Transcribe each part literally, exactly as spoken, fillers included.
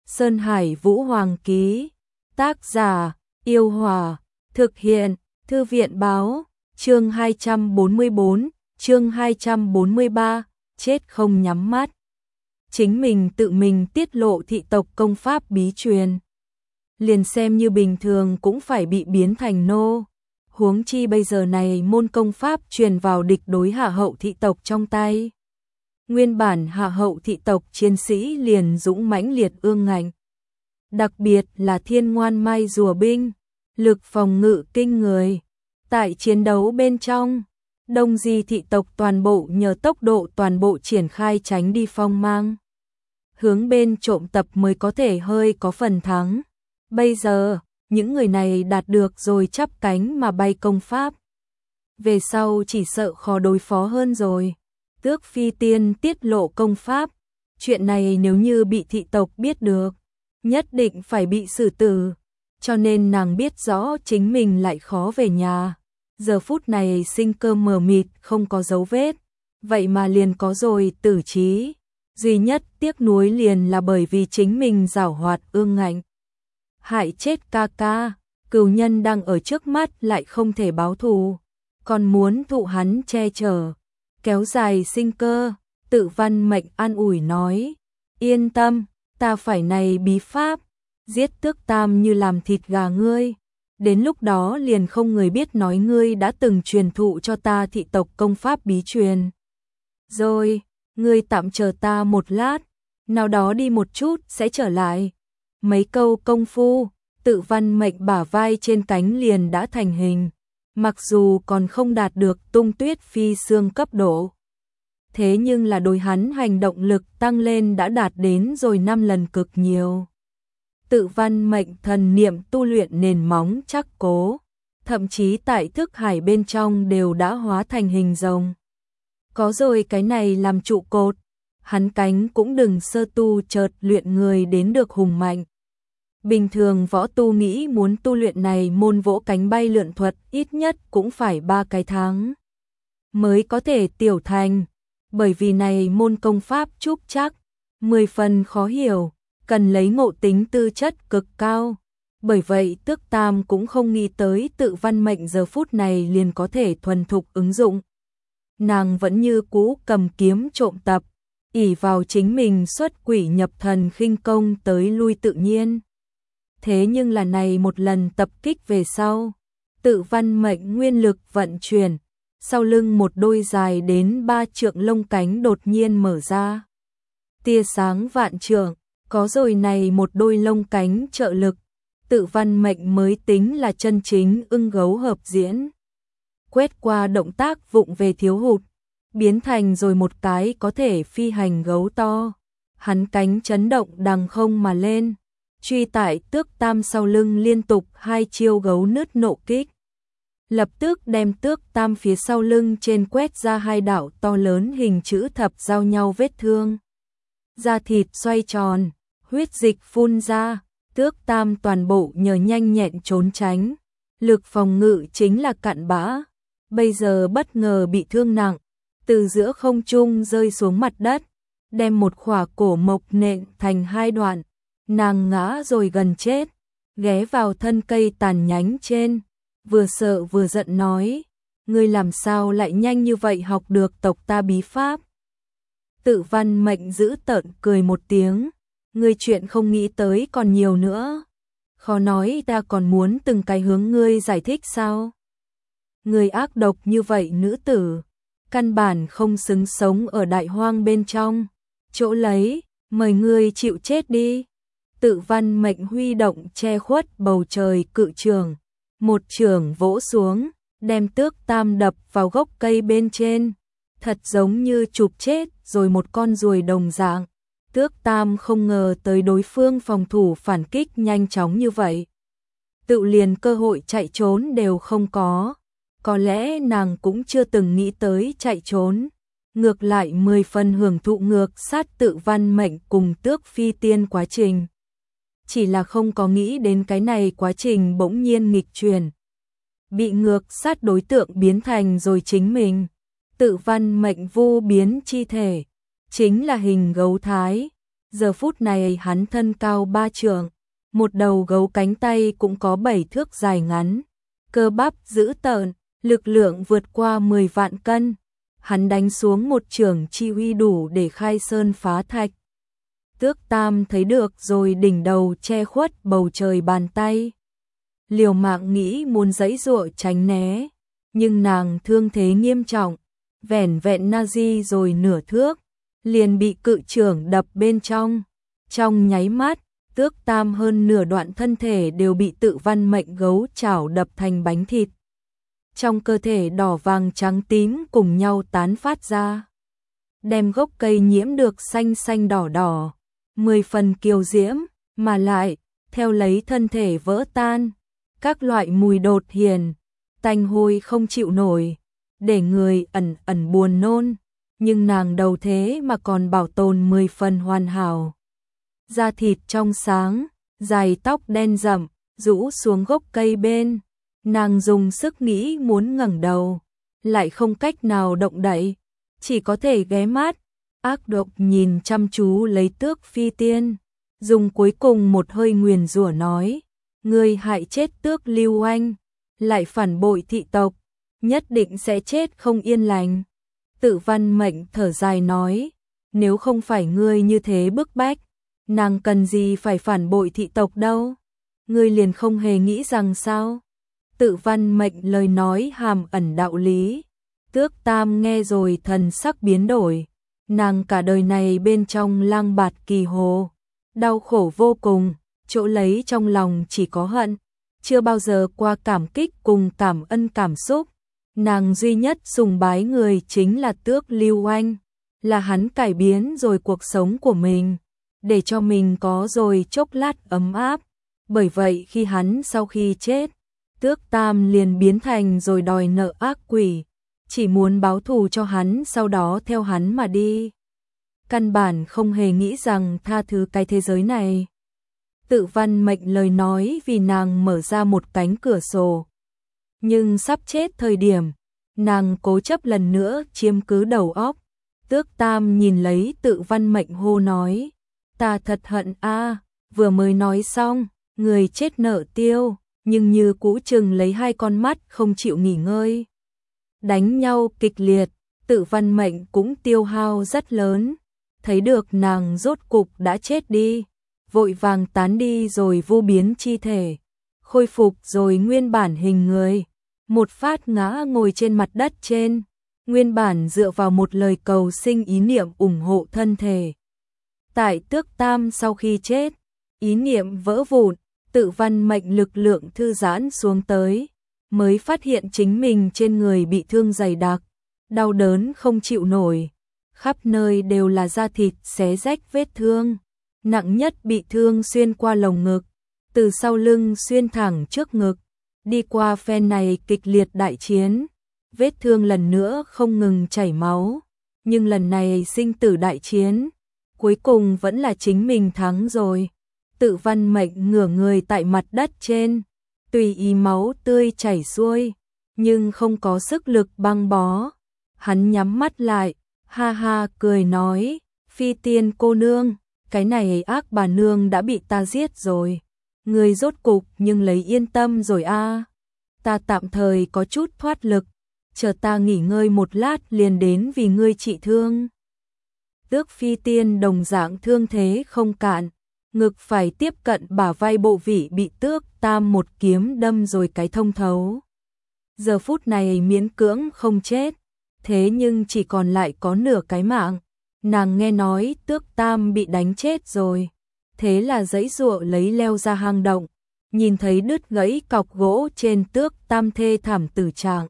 Sơn Hải Vũ Hoàng ký. Tác giả: Yêu Hòa. Thực hiện: Thư viện báo. Chương hai trăm bốn mươi bốn, chương hai trăm bốn mươi ba, chết không nhắm mắt. Chính mình tự mình tiết lộ thị tộc công pháp bí truyền. Liền xem như bình thường cũng phải bị biến thành nô. Huống chi bây giờ này môn công pháp truyền vào địch đối hạ hậu thị tộc trong tay. Nguyên bản hạ hậu thị tộc chiến sĩ liền dũng mãnh liệt ương ngạnh. Đặc biệt là thiên ngoan mai rùa binh, lực phòng ngự kinh người. Tại chiến đấu bên trong, đông di thị tộc toàn bộ nhờ tốc độ toàn bộ triển khai tránh đi phong mang. Hướng bên trộm tập mới có thể hơi có phần thắng. Bây giờ, những người này đạt được rồi chắp cánh mà bay công pháp. Về sau chỉ sợ khó đối phó hơn rồi. Tước Phi Tiên tiết lộ công pháp. Chuyện này nếu như bị thị tộc biết được, nhất định phải bị xử tử. Cho nên nàng biết rõ chính mình lại khó về nhà. Giờ phút này sinh cơ mờ mịt không có dấu vết. Vậy mà liền có rồi tử trí. Duy nhất tiếc nuối liền là bởi vì chính mình giảo hoạt ương ngạnh. Hại chết ca ca, cừu nhân đang ở trước mắt lại không thể báo thù. Còn muốn thụ hắn che chở, kéo dài sinh cơ. Tự Văn Mệnh an ủi nói, yên tâm, ta phải này bí pháp, giết Tước Tam như làm thịt gà ngươi. Đến lúc đó liền không người biết nói ngươi đã từng truyền thụ cho ta thị tộc công pháp bí truyền. Rồi, ngươi tạm chờ ta một lát, nào đó đi một chút sẽ trở lại. Mấy câu công phu, Tự Văn Mệnh bả vai trên cánh liền đã thành hình. Mặc dù còn không đạt được Tung Tuyết Phi xương cấp độ, thế nhưng là đối hắn hành động lực tăng lên đã đạt đến rồi năm lần cực nhiều. Tự Văn Mệnh thần niệm tu luyện nền móng chắc cố, thậm chí tại thức hải bên trong đều đã hóa thành hình rồng. Có rồi cái này làm trụ cột, hắn cánh cũng đừng sơ tu chợt luyện người đến được hùng mạnh. Bình thường võ tu nghĩ muốn tu luyện này môn vỗ cánh bay lượn thuật ít nhất cũng phải ba cái tháng mới có thể tiểu thành, bởi vì này môn công pháp trúc chắc, mười phần khó hiểu, cần lấy ngộ tính tư chất cực cao. Bởi vậy Tước Tam cũng không nghĩ tới Tự Văn Mệnh giờ phút này liền có thể thuần thục ứng dụng. Nàng vẫn như cũ cầm kiếm trộm tập, ỷ vào chính mình xuất quỷ nhập thần khinh công tới lui tự nhiên. Thế nhưng là này một lần tập kích về sau, Tự Văn Mệnh nguyên lực vận chuyển, sau lưng một đôi dài đến ba trượng lông cánh đột nhiên mở ra. Tia sáng vạn trượng, có rồi này một đôi lông cánh trợ lực, Tự Văn Mệnh mới tính là chân chính ưng gấu hợp diễn. Quét qua động tác vụng về thiếu hụt, biến thành rồi một cái có thể phi hành gấu to. Hắn cánh chấn động đằng không mà lên, truy tại Tước Tam sau lưng liên tục hai chiêu gấu nứt nộ kích. Lập tức đem Tước Tam phía sau lưng trên quét ra hai đạo to lớn hình chữ thập giao nhau vết thương. Da thịt xoay tròn, huyết dịch phun ra, Tước Tam toàn bộ nhờ nhanh nhẹn trốn tránh. Lực phòng ngự chính là cặn bã. Bây giờ bất ngờ bị thương nặng, từ giữa không trung rơi xuống mặt đất, đem một khỏa cổ mộc nện thành hai đoạn. Nàng ngã rồi gần chết, ghé vào thân cây tàn nhánh trên, vừa sợ vừa giận nói, ngươi làm sao lại nhanh như vậy học được tộc ta bí pháp. Tự Văn Mệnh giữ tợn cười một tiếng, ngươi chuyện không nghĩ tới còn nhiều nữa, khó nói ta còn muốn từng cái hướng ngươi giải thích sao. Ngươi ác độc như vậy nữ tử, căn bản không xứng sống ở đại hoang bên trong, chỗ lấy, mời ngươi chịu chết đi. Tự Văn Mệnh huy động che khuất bầu trời cự trường, một trường vỗ xuống, đem Tước Tam đập vào gốc cây bên trên, thật giống như chụp chết rồi một con ruồi đồng dạng. Tước Tam không ngờ tới đối phương phòng thủ phản kích nhanh chóng như vậy, tự liền cơ hội chạy trốn đều không có. Có lẽ nàng cũng chưa từng nghĩ tới chạy trốn, ngược lại mười phần hưởng thụ ngược sát Tự Văn Mệnh cùng Tước Phi Tiên quá trình. Chỉ là không có nghĩ đến cái này quá trình bỗng nhiên nghịch chuyển, bị ngược sát đối tượng biến thành rồi chính mình. Tự Văn Mệnh vu biến chi thể, chính là hình gấu thái, Giờ phút này hắn thân cao ba trượng, một đầu gấu cánh tay cũng có bảy thước dài ngắn, cơ bắp dữ tợn, lực lượng vượt qua mười vạn cân. Hắn đánh xuống một chưởng chi uy đủ để khai sơn phá thạch. Tước Tam thấy được rồi, đỉnh đầu che khuất bầu trời bàn tay. Liều mạng nghĩ muốn giãy giụa tránh né, nhưng nàng thương thế nghiêm trọng, vẻn vẹn na di rồi nửa thước, liền bị cự chưởng đập bên trong. Trong nháy mắt, Tước Tam hơn nửa đoạn thân thể đều bị Tự Văn Mệnh gấu chảo đập thành bánh thịt. Trong cơ thể đỏ vàng trắng tím cùng nhau tán phát ra, đem gốc cây nhiễm được xanh xanh đỏ đỏ, mười phần kiều diễm, mà lại theo lấy thân thể vỡ tan, các loại mùi đột hiền, tanh hôi không chịu nổi, để người ẩn ẩn buồn nôn, nhưng nàng đầu thế mà còn bảo tồn mười phần hoàn hảo. Da thịt trong sáng, dài tóc đen rậm, rũ xuống gốc cây bên. Nàng dùng sức nghĩ muốn ngẩng đầu, lại không cách nào động đậy, chỉ có thể ghé mắt, ác độc nhìn chăm chú lấy Tước Phi Tiên, dùng cuối cùng một hơi nguyền rủa nói: ngươi hại chết Tước Lưu Anh, lại phản bội thị tộc, nhất định sẽ chết không yên lành. Tự Văn Mệnh thở dài nói: nếu không phải ngươi như thế bức bách, nàng cần gì phải phản bội thị tộc đâu, ngươi liền không hề nghĩ rằng sao? Tự Văn Mệnh lời nói hàm ẩn đạo lý. Tước Tam nghe rồi thần sắc biến đổi, nàng cả đời này bên trong lang bạt kỳ hồ, đau khổ vô cùng, chỗ lấy trong lòng chỉ có hận, chưa bao giờ qua cảm kích cùng cảm ân cảm xúc. Nàng duy nhất sùng bái người chính là Tước Lưu Anh, là hắn cải biến rồi cuộc sống của mình, để cho mình có rồi chốc lát ấm áp. Bởi vậy khi hắn sau khi chết, Tước Tam liền biến thành rồi đòi nợ ác quỷ, chỉ muốn báo thù cho hắn, sau đó theo hắn mà đi. Căn bản không hề nghĩ rằng tha thứ cái thế giới này. Tự Văn Mệnh lời nói vì nàng mở ra một cánh cửa sổ. Nhưng sắp chết thời điểm, nàng cố chấp lần nữa chiếm cứ đầu óc. Tước Tam nhìn lấy Tự Văn Mệnh hô nói: ta thật hận a. Vừa mới nói xong, người chết nợ tiêu, nhưng như cũ chừng lấy hai con mắt không chịu nghỉ ngơi. Đánh nhau kịch liệt, Tự Văn Mệnh cũng tiêu hao rất lớn, thấy được nàng rốt cục đã chết đi, vội vàng tán đi rồi vô biến chi thể, khôi phục rồi nguyên bản hình người, một phát ngã ngồi trên mặt đất trên, nguyên bản dựa vào một lời cầu sinh ý niệm ủng hộ thân thể. Tại Tước Tam sau khi chết, ý niệm vỡ vụn, Tự Văn Mệnh lực lượng thư giãn xuống tới, mới phát hiện chính mình trên người bị thương dày đặc, đau đớn không chịu nổi, khắp nơi đều là da thịt xé rách vết thương, nặng nhất bị thương xuyên qua lồng ngực, từ sau lưng xuyên thẳng trước ngực, đi qua phen này kịch liệt đại chiến, vết thương lần nữa không ngừng chảy máu, nhưng lần này sinh tử đại chiến, cuối cùng vẫn là chính mình thắng rồi. Tự Văn Mệnh ngửa người tại mặt đất trên, tùy ý máu tươi chảy xuôi, nhưng không có sức lực băng bó. Hắn nhắm mắt lại, ha ha cười nói: Phi Tiên cô nương, cái này ác bà nương đã bị ta giết rồi, người rốt cục nhưng lấy yên tâm rồi a. Ta tạm thời có chút thoát lực, chờ ta nghỉ ngơi một lát liền đến vì ngươi trị thương. Tước Phi Tiên đồng dạng thương thế không cạn, ngực phải tiếp cận bả vai bộ vị bị Tước Tam một kiếm đâm rồi cái thông thấu. Giờ phút này miễn cưỡng không chết, thế nhưng chỉ còn lại có nửa cái mạng. Nàng nghe nói Tước Tam bị đánh chết rồi, thế là giãy giụa lấy leo ra hang động, nhìn thấy đứt gãy cọc gỗ trên Tước Tam thê thảm tử trạng,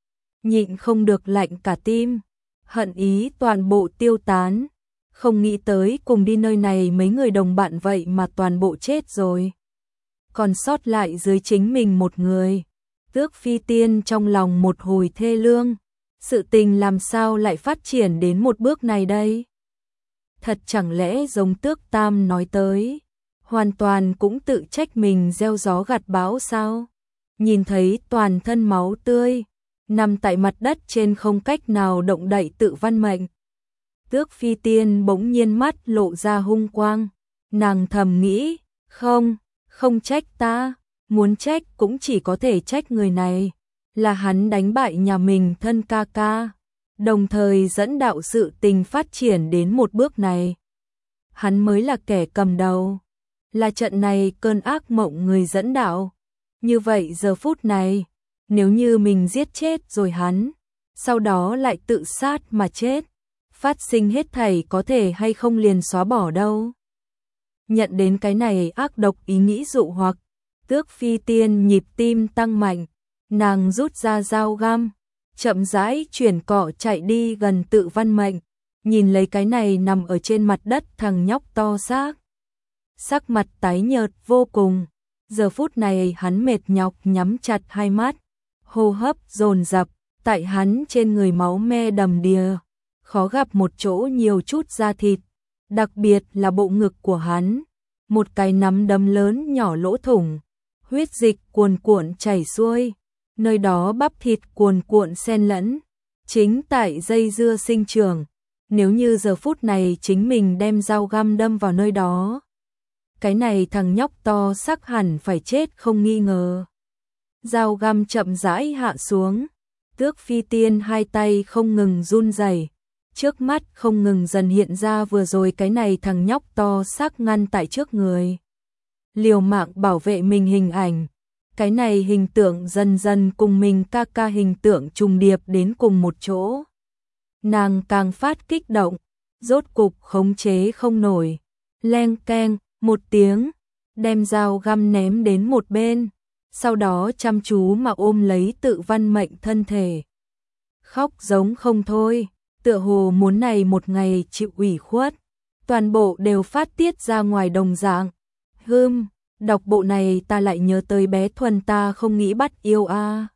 nhịn không được lạnh cả tim, hận ý toàn bộ tiêu tán. Không nghĩ tới cùng đi nơi này mấy người đồng bạn vậy mà toàn bộ chết rồi, còn sót lại dưới chính mình một người. Tước Phi Tiên trong lòng một hồi thê lương, sự tình làm sao lại phát triển đến một bước này đây? Thật chẳng lẽ giống Tước Tam nói tới, hoàn toàn cũng tự trách mình gieo gió gặt bão sao? Nhìn thấy toàn thân máu tươi, nằm tại mặt đất trên không cách nào động đậy Tự Văn Mệnh, Tước Phi Tiên bỗng nhiên mắt lộ ra hung quang, nàng thầm nghĩ, không, không trách ta, muốn trách cũng chỉ có thể trách người này, là hắn đánh bại nhà mình thân ca ca, đồng thời dẫn đạo sự tình phát triển đến một bước này. Hắn mới là kẻ cầm đầu, là trận này cơn ác mộng người dẫn đạo. Như vậy giờ phút này, nếu như mình giết chết rồi hắn, sau đó lại tự sát mà chết, phát sinh hết thảy có thể hay không liền xóa bỏ đâu. Nhận đến cái này ác độc ý nghĩ dụ hoặc, Tước Phi Tiên nhịp tim tăng mạnh, nàng rút ra dao găm, chậm rãi chuyển cọ chạy đi gần Tự Văn Mệnh, nhìn lấy cái này nằm ở trên mặt đất thằng nhóc to xác. Sắc mặt tái nhợt vô cùng, giờ phút này hắn mệt nhọc nhắm chặt hai mắt, hô hấp dồn dập, tại hắn trên người máu me đầm đìa, khó gặp một chỗ nhiều chút da thịt, đặc biệt là bộ ngực của hắn, một cái nắm đấm lớn nhỏ lỗ thủng, huyết dịch cuồn cuộn chảy xuôi, nơi đó bắp thịt cuồn cuộn xen lẫn, chính tại dây dưa sinh trưởng, nếu như giờ phút này chính mình đem dao găm đâm vào nơi đó, cái này thằng nhóc to xác hẳn phải chết không nghi ngờ. Dao găm chậm rãi hạ xuống, Tước Phi Tiên hai tay không ngừng run rẩy, trước mắt không ngừng dần hiện ra vừa rồi cái này thằng nhóc to xác ngăn tại trước người, liều mạng bảo vệ mình hình ảnh, cái này hình tượng dần dần cùng mình ca ca hình tượng trùng điệp đến cùng một chỗ. Nàng càng phát kích động, rốt cục khống chế không nổi, leng keng một tiếng, đem dao găm ném đến một bên, sau đó chăm chú mà ôm lấy Tự Văn Mệnh thân thể. Khóc giống không thôi, tựa hồ muốn này một ngày chịu ủy khuất, toàn bộ đều phát tiết ra ngoài đồng dạng. Hừm, đọc bộ này ta lại nhớ tới bé Thuần ta không nghĩ bắt yêu a. À.